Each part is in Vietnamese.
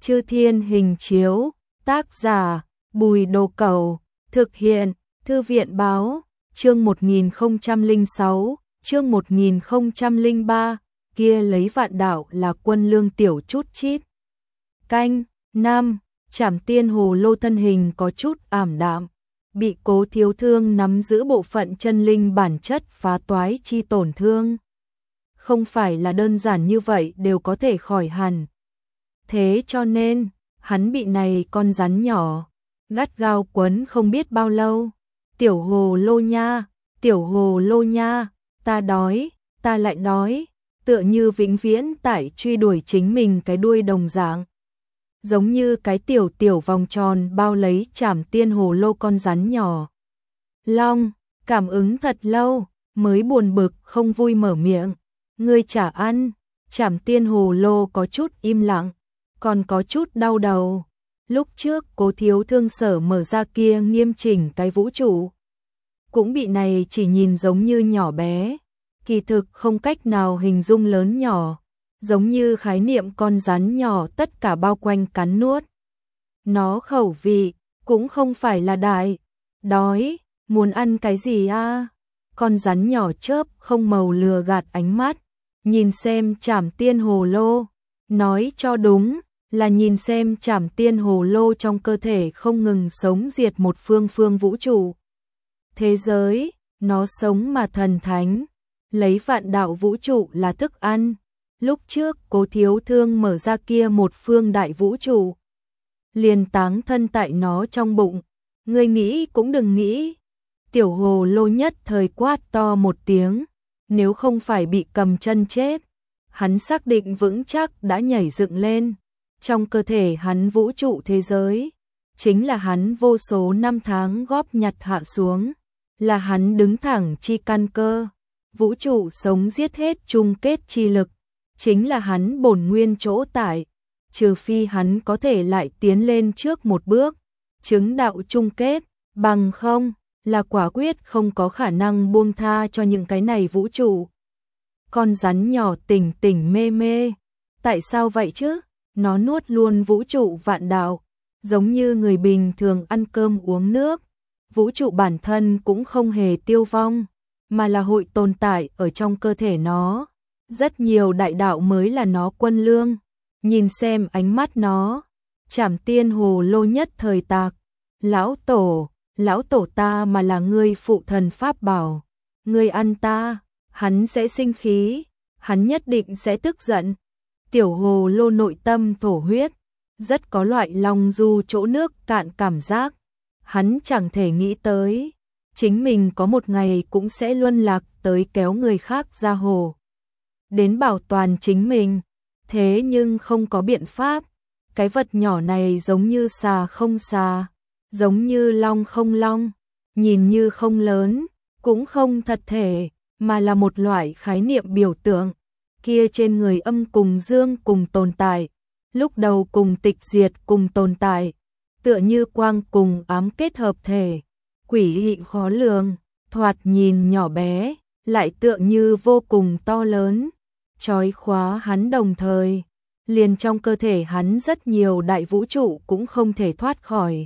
Chư Thiên Hình Chiếu, tác giả Bùi Đồ Cẩu, thực hiện Thư viện Báo, chương 1006, chương 1003, kia lấy vạn đạo là quân lương tiểu chút chít. Canh, Nam, Trảm Tiên Hồ Lô thân hình có chút ảm đạm, bị Cố Thiếu Thương nắm giữ bộ phận chân linh bản chất phá toái chi tổn thương. Không phải là đơn giản như vậy đều có thể khỏi hẳn. Thế cho nên, hắn bị này con rắn nhỏ, gắt gao quấn không biết bao lâu. Tiểu Hồ Lô nha, Tiểu Hồ Lô nha, ta đói, ta lại đói, tựa như vĩnh viễn tại truy đuổi chính mình cái đuôi đồng dạng. Giống như cái tiểu vòng tròn bao lấy Trảm Tiên Hồ Lô con rắn nhỏ. Long, cảm ứng thật lâu, mới buồn bực không vui mở miệng. Ngươi chả ăn, Trảm Tiên Hồ Lô có chút im lặng, còn có chút đau đầu. Lúc trước Cố Thiếu Thương sở mở ra kia nghiêm chỉnh cái vũ trụ, cũng bị này chỉ nhìn giống như nhỏ bé, kỳ thực không cách nào hình dung lớn nhỏ, giống như khái niệm con rắn nhỏ tất cả bao quanh cắn nuốt. Nó khẩu vị cũng không phải là đại, đói, muốn ăn cái gì a? Con rắn nhỏ chớp không màu lừa gạt ánh mắt, nhìn xem Trảm Tiên Hồ Lô, nói cho đúng là nhìn xem Trảm Tiên Hồ Lô trong cơ thể không ngừng sống diệt một phương vũ trụ. Thế giới, nó sống mà thần thánh, lấy vạn đạo vũ trụ là thức ăn. Lúc trước Cố Thiếu Thương mở ra kia một phương đại vũ trụ, liền táng thân tại nó trong bụng. Ngươi nghĩ cũng đừng nghĩ. Tiểu Hồ Lô nhất thời quát to một tiếng, nếu không phải bị cầm chân chết, hắn xác định vững chắc đã nhảy dựng lên. Trong cơ thể hắn vũ trụ thế giới, chính là hắn vô số năm tháng góp nhặt hạ xuống, là hắn đứng thẳng chi căn cơ. Vũ trụ sống giết hết chung kết chi lực, chính là hắn bổn nguyên chỗ tại, trừ phi hắn có thể lại tiến lên trước một bước, chứng đạo chung kết, bằng không, là quả quyết không có khả năng buông tha cho những cái này vũ trụ. Con rắn nhỏ tỉnh mê mê, tại sao vậy chứ? Nó nuốt luôn vũ trụ vạn đạo, giống như người bình thường ăn cơm uống nước, vũ trụ bản thân cũng không hề tiêu vong, mà là hội tồn tại ở trong cơ thể nó. Rất nhiều đại đạo mới là nó quân lương. Nhìn xem ánh mắt nó, Trảm Tiên Hồ Lô nhất thời tạc. Lão tổ ta mà là ngươi phụ thần pháp bảo. Ngươi ăn ta, hắn sẽ sinh khí, hắn nhất định sẽ tức giận. Tiểu Hồ Lô nội tâm thổ huyết, rất có loại lòng du chỗ nước cạn cảm giác. Hắn chẳng thể nghĩ tới, chính mình có một ngày cũng sẽ luân lạc tới kéo người khác ra hồ, đến bảo toàn chính mình. Thế nhưng không có biện pháp, cái vật nhỏ này giống như xà không xà, giống như long không long, nhìn như không lớn, cũng không thật thể, mà là một loại khái niệm biểu tượng. Kia trên người âm cùng dương cùng tồn tại, lúc đầu cùng tịch diệt cùng tồn tại, tựa như quang cùng ám kết hợp thể, quỷ dị khó lường, thoạt nhìn nhỏ bé, lại tựa như vô cùng to lớn, trói khóa hắn đồng thời, liền trong cơ thể hắn rất nhiều đại vũ trụ cũng không thể thoát khỏi.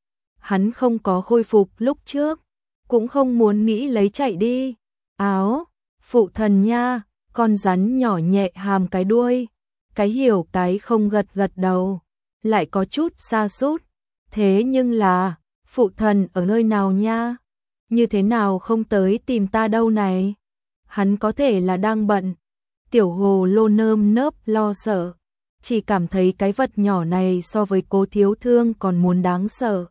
Hắn không có khôi phục lúc trước, cũng không muốn nghĩ lấy chạy đi. Áo, phụ thần nha, con rắn nhỏ nhẹ hàm cái đuôi, cái hiểu cái không gật đầu, lại có chút sa sút. Thế nhưng là, phụ thần ở nơi nào nha? Như thế nào không tới tìm ta đâu này? Hắn có thể là đang bận. Tiểu Hồ Lô nơm nớp lo sợ, chỉ cảm thấy cái vật nhỏ này so với Cố Thiếu Thương còn muốn đáng sợ.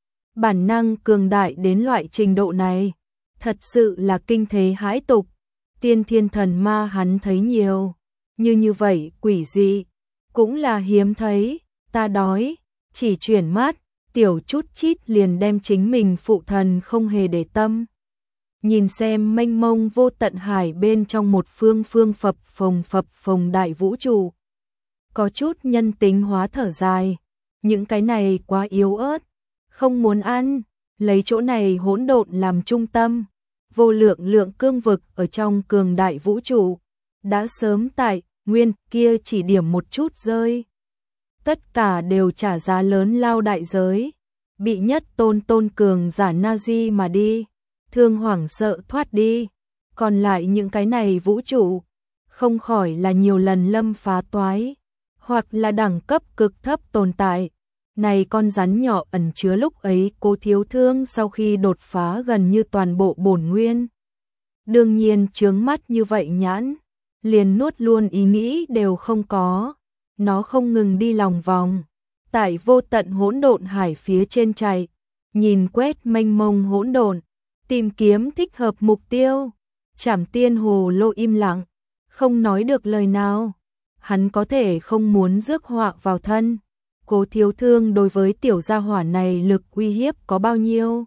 Bản năng cường đại đến loại trình độ này, thật sự là kinh thế hãi tục. Tiên thiên thần ma hắn thấy nhiều, như vậy quỷ dị, cũng là hiếm thấy. Ta đói, chỉ chuyển mắt, tiểu chút chít liền đem chính mình phụ thần không hề để tâm. Nhìn xem mênh mông vô tận hải bên trong một phương phập phồng đại vũ trụ. Có chút nhân tính hóa thở dài, những cái này quá yếu ớt, không muốn ăn, lấy chỗ này hỗn độn làm trung tâm. Vô lượng cương vực ở trong cường đại vũ trụ, đã sớm tại nguyên kia chỉ điểm một chút rơi. tất cả đều trả giá lớn lao đại giới, bị nhất tôn cường giả Nazi mà đi, thương hoảng sợ thoát đi, còn lại những cái này vũ trụ, không khỏi là nhiều lần lâm phá toái, hoặc là đẳng cấp cực thấp tồn tại. Này con rắn nhỏ ẩn chứa lúc ấy Cố Thiếu Thương sau khi đột phá gần như toàn bộ bổn nguyên. Đương nhiên chướng mắt như vậy nhãn, liền nuốt luôn ý nghĩ đều không có, nó không ngừng đi lòng vòng, tại vô tận hỗn độn hải phía trên chạy, nhìn quét mênh mông hỗn độn, tìm kiếm thích hợp mục tiêu. Trảm Tiên Hồ Lô im lặng, không nói được lời nào, hắn có thể không muốn rước họa vào thân. Cố Thiếu Thương đối với tiểu gia hỏa này lực uy hiếp có bao nhiêu?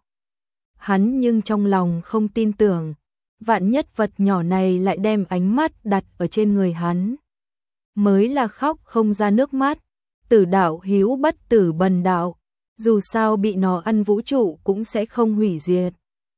Hắn nhưng trong lòng không tin tưởng, vạn nhất vật nhỏ này lại đem ánh mắt đặt ở trên người hắn. Mới là khóc không ra nước mắt, tử đạo hiếu bất tử bần đạo, dù sao bị nó ăn vũ trụ cũng sẽ không hủy diệt.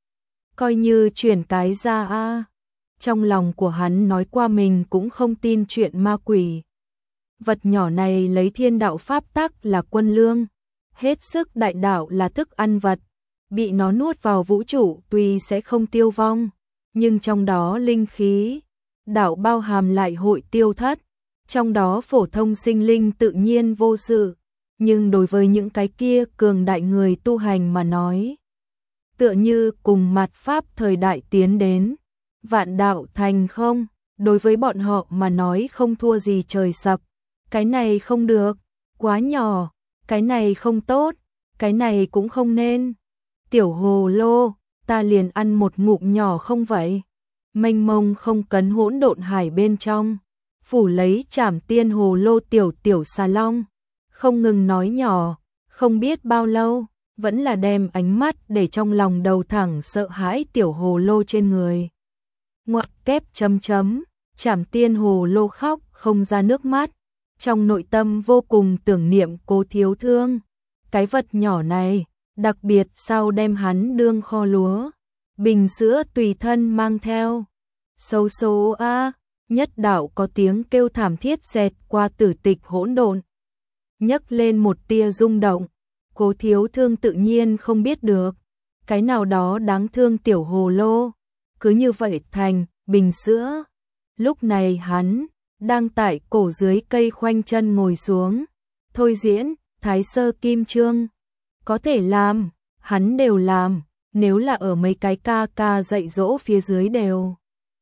Coi như chuyển cái ra a. Trong lòng của hắn nói qua mình cũng không tin chuyện ma quỷ. Vật nhỏ này lấy thiên đạo pháp tắc là quân lương, hết sức đại đạo là thức ăn vật, bị nó nuốt vào vũ trụ tuy sẽ không tiêu vong, nhưng trong đó linh khí, đạo bao hàm lại hội tiêu thất, trong đó phổ thông sinh linh tự nhiên vô sự, nhưng đối với những cái kia cường đại người tu hành mà nói, tựa như cùng mạt pháp thời đại tiến đến, vạn đạo thành không, đối với bọn họ mà nói không thua gì trời sập. Cái này không được, quá nhỏ, cái này không tốt, cái này cũng không nên. Tiểu hồ lô, ta liền ăn một ngụm nhỏ không vậy? Mênh mông không cấn hỗn độn hải bên trong, phủ lấy Trảm Tiên Hồ Lô tiểu xà long, không ngừng nói nhỏ, không biết bao lâu, vẫn là đem ánh mắt để trong lòng đầu thẳng sợ hãi tiểu hồ lô trên người. Ngoặc kép chấm chấm, Trảm Tiên Hồ Lô khóc không ra nước mắt. Trong nội tâm vô cùng tưởng niệm Cố Thiếu Thương, cái vật nhỏ này, đặc biệt sau đem hắn đương kho lúa, bình sữa tùy thân mang theo. Sâu số a, nhất đạo có tiếng kêu thảm thiết xẹt qua tử tịch hỗn độn, nhấc lên một tia rung động. Cố Thiếu Thương tự nhiên không biết được, cái nào đó đáng thương tiểu hồ lô, cứ như vậy thành bình sữa. Lúc này hắn đang tại cổ dưới cây khoanh chân ngồi xuống, thôi diễn, Thái Sơ Kim Chương. Có thể làm, hắn đều làm, nếu là ở mấy cái ca dạy dỗ phía dưới đều.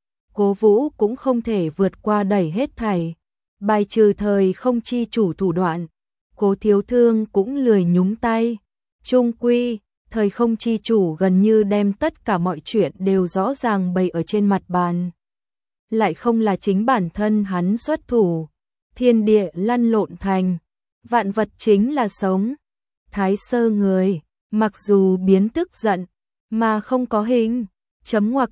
Cố Vũ cũng không thể vượt qua đẩy hết thảy, bài trừ thời không chi chủ thủ đoạn. Cố Thiếu Thương cũng lười nhúng tay. Chung quy, thời không chi chủ gần như đem tất cả mọi chuyện đều rõ ràng bày ở trên mặt bàn. Lại không là chính bản thân hắn xuất thủ, thiên địa lăn lộn thành, vạn vật chính là sống. Thái sơ người, mặc dù biến tức giận, mà không có hình, chấm ngoặc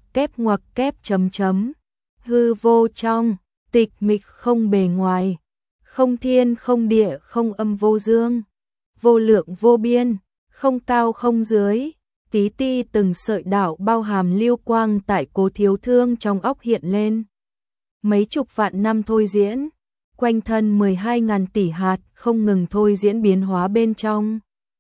kép chấm chấm, hư vô trong, tịch mịch không bề ngoài, không thiên không địa không âm vô dương, vô lượng vô biên, không cao không dưới. Tí ti từng sợi đạo bao hàm lưu quang tại Cố Thiếu Thương trong óc hiện lên. Mấy chục vạn năm thôi diễn, quanh thân 12.000 tỷ hạt không ngừng thôi diễn biến hóa bên trong.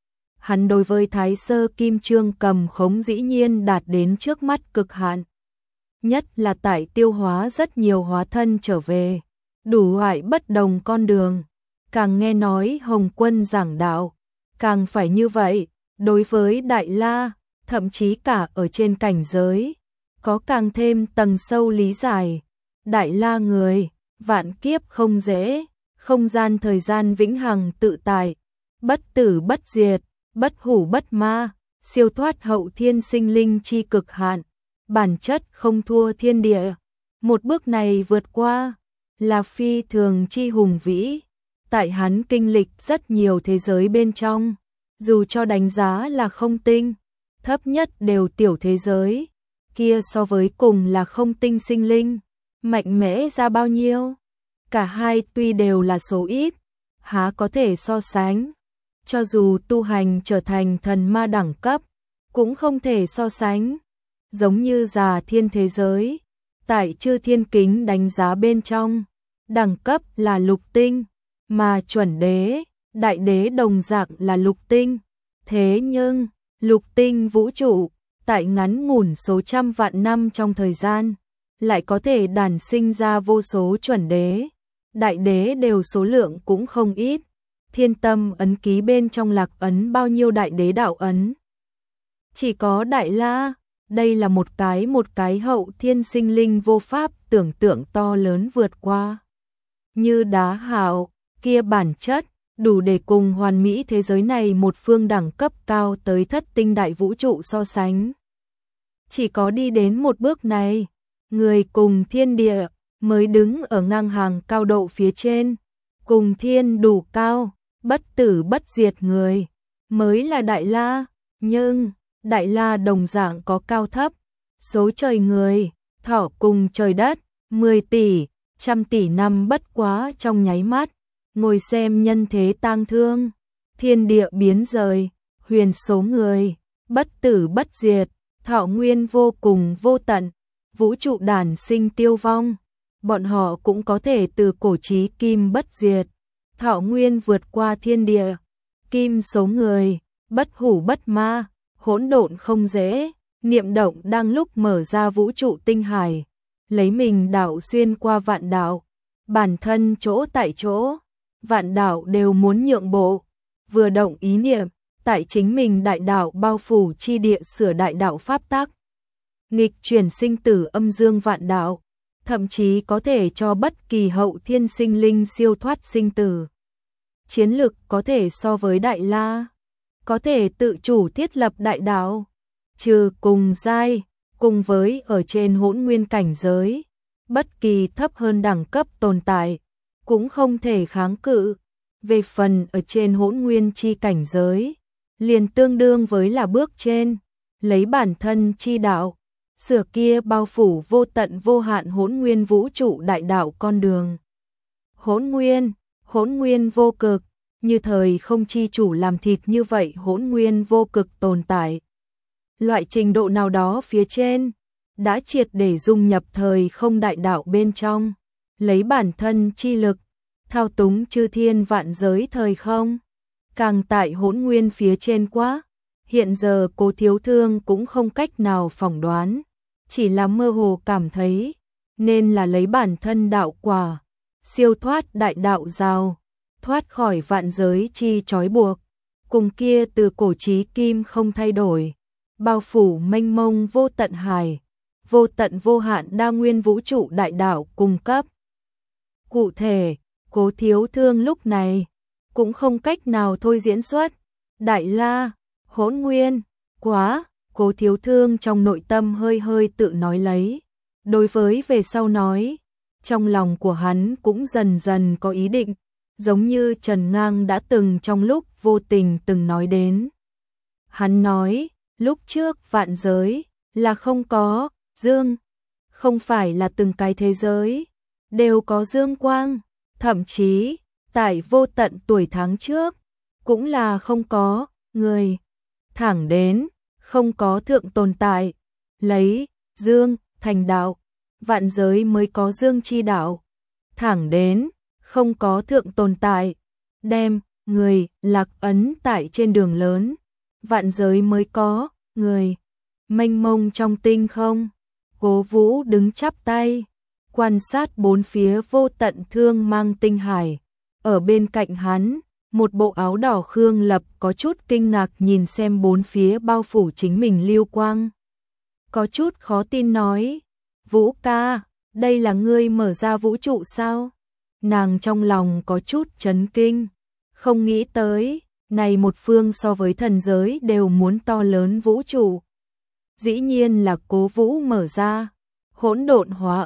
Hắn đối với Thái Sơ Kim Chương cầm khống dĩ nhiên đạt đến trước mắt cực hạn. Nhất là tại tiêu hóa rất nhiều hóa thân trở về, đủ loại bất đồng con đường. Càng nghe nói Hồng Quân giảng đạo, càng phải như vậy. Đối với Đại La, thậm chí cả ở trên cảnh giới, có càng thêm tầng sâu lý giải. Đại La người, vạn kiếp không dễ, không gian thời gian vĩnh hằng tự tại, bất tử bất diệt, bất hủ bất ma, siêu thoát hậu thiên sinh linh chi cực hạn, bản chất không thua thiên địa. Một bước này vượt qua, là phi thường chi hùng vĩ, tại hắn kinh lịch rất nhiều thế giới bên trong. Dù cho đánh giá là không tinh, thấp nhất đều tiểu thế giới, kia so với cùng là không tinh sinh linh, mạnh mẽ ra bao nhiêu. Cả hai tuy đều là số ít, há có thể so sánh. Cho dù tu hành trở thành thần ma đẳng cấp, cũng không thể so sánh. Giống như Già Thiên thế giới, tại Chư Thiên Kính đánh giá bên trong, đẳng cấp là lục tinh, mà chuẩn đế, đại đế đồng dạng là lục tinh. Thế nhưng, lục tinh vũ trụ, tại ngắn ngủn số trăm vạn năm trong thời gian, lại có thể đản sinh ra vô số chuẩn đế. Đại đế đều số lượng cũng không ít. Thiên tâm ấn ký bên trong lạc ấn bao nhiêu đại đế đạo ấn? Chỉ có Đại La, đây là một cái hậu thiên sinh linh vô pháp tưởng tượng to lớn vượt qua. Như đá hạo, kia bản chất, đủ để cùng hoàn mỹ thế giới này một phương đẳng cấp cao tới thất tinh đại vũ trụ so sánh. Chỉ có đi đến một bước này, người cùng thiên địa mới đứng ở ngang hàng cao độ phía trên, cùng thiên đủ cao, bất tử bất diệt người, mới là Đại La, nhưng Đại La đồng dạng có cao thấp, số trời người, thọ cùng trời đất, 10 tỷ, trăm tỷ năm bất quá trong nháy mắt, ngồi xem nhân thế tang thương, thiên địa biến rời, huyền số người, bất tử bất diệt, thọ nguyên vô cùng vô tận, vũ trụ đản sinh tiêu vong, bọn họ cũng có thể từ cổ chí kim bất diệt, thọ nguyên vượt qua thiên địa, kim số người, bất hủ bất ma, hỗn độn không dễ, niệm động đang lúc mở ra vũ trụ tinh hải, lấy mình đạo xuyên qua vạn đạo, bản thân chỗ tại chỗ, vạn đạo đều muốn nhượng bộ, vừa động ý niệm, tại chính mình đại đạo bao phủ chi địa sửa đại đạo pháp tắc, nghịch chuyển sinh tử âm dương vạn đạo, thậm chí có thể cho bất kỳ hậu thiên sinh linh siêu thoát sinh tử. Chiến lực có thể so với Đại La, có thể tự chủ thiết lập đại đạo, trừ cùng giai, cùng với ở trên hỗn nguyên cảnh giới, bất kỳ thấp hơn đẳng cấp tồn tại, cũng không thể kháng cự. Về phần ở trên hỗn nguyên chi cảnh giới, liền tương đương với là bước trên, lấy bản thân chi đạo, sửa kia bao phủ vô tận vô hạn hỗn nguyên vũ trụ đại đạo con đường. Hỗn nguyên vô cực, như thời không chi chủ làm thịt như vậy hỗn nguyên vô cực tồn tại. Loại trình độ nào đó phía trên, đã triệt để dung nhập thời không đại đạo bên trong, lấy bản thân chi lực, thao túng chư thiên vạn giới thời không. Càng tại hỗn nguyên phía trên quá, hiện giờ Cố Thiếu Thương cũng không cách nào phỏng đoán, chỉ là mơ hồ cảm thấy, nên là lấy bản thân đạo quả, siêu thoát đại đạo giao, thoát khỏi vạn giới chi trói buộc, cùng kia từ cổ chí kim không thay đổi, bao phủ mênh mông vô tận hải, vô tận vô hạn đa nguyên vũ trụ đại đạo cung cấp. Cụ thể, Cố Thiếu Thương lúc này cũng không cách nào thôi diễn xuất, Đại La, hỗn nguyên, quá, Cố Thiếu Thương trong nội tâm hơi tự nói lấy. Đối với về sau nói, trong lòng của hắn cũng dần dần có ý định, giống như Trần Ngang đã từng trong lúc vô tình từng nói đến. Hắn nói, lúc trước vạn giới là không có dương, không phải là từng cái thế giới đều có dương quang, thậm chí tại vô tận tuổi tháng trước cũng là không có người, thẳng đến không có thượng tồn tại, lấy dương thành đạo, vạn giới mới có dương chi đạo, thẳng đến không có thượng tồn tại, đem người lạc ấn tại trên đường lớn, vạn giới mới có người, mênh mông trong tinh không. Cố Vũ đứng chắp tay, quan sát bốn phía vô tận thương mang tinh hải. Ở bên cạnh hắn, một bộ áo đỏ Khương Lập có chút kinh ngạc nhìn xem bốn phía bao phủ chính mình lưu quang. Có chút khó tin nói, Vũ ca, đây là ngươi mở ra vũ trụ sao? Nàng trong lòng có chút chấn kinh, không nghĩ tới, này một phương so với thần giới đều muốn to lớn vũ trụ. Dĩ nhiên là Cố Vũ mở ra, hỗn độn hóa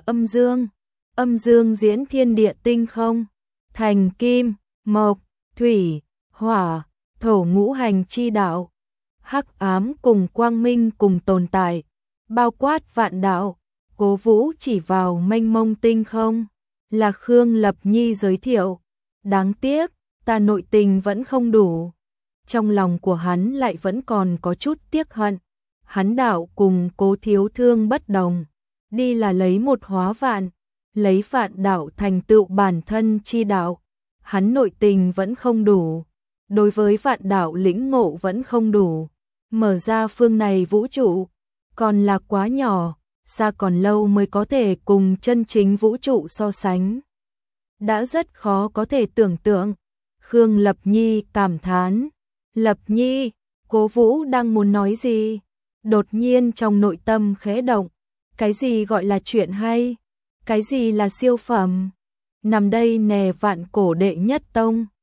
âm dương diễn thiên địa tinh không, thành kim, mộc, thủy, hỏa, thổ ngũ hành chi đạo, hắc ám cùng quang minh cùng tồn tại, bao quát vạn đạo. Cố Vũ chỉ vào mênh mông tinh không, là Khương Lập Nhi giới thiệu, đáng tiếc, ta nội tình vẫn không đủ. Trong lòng của hắn lại vẫn còn có chút tiếc hận, hắn đạo cùng Cố Thiếu Thương bất đồng, đi là lấy một hóa vạn, lấy vạn đạo thành tựu bản thân chi đạo, hắn nội tình vẫn không đủ, đối với vạn đạo lĩnh ngộ vẫn không đủ. Mở ra phương này vũ trụ, còn là quá nhỏ, xa còn lâu mới có thể cùng chân chính vũ trụ so sánh. Đã rất khó có thể tưởng tượng. Khương Lập Nhi cảm thán. Lập Nhi, Cố Vũ đang muốn nói gì? Đột nhiên trong nội tâm khẽ động. Cái gì gọi là chuyện hay? Cái gì là siêu phẩm? Nằm đây nè vạn cổ đệ nhất tông.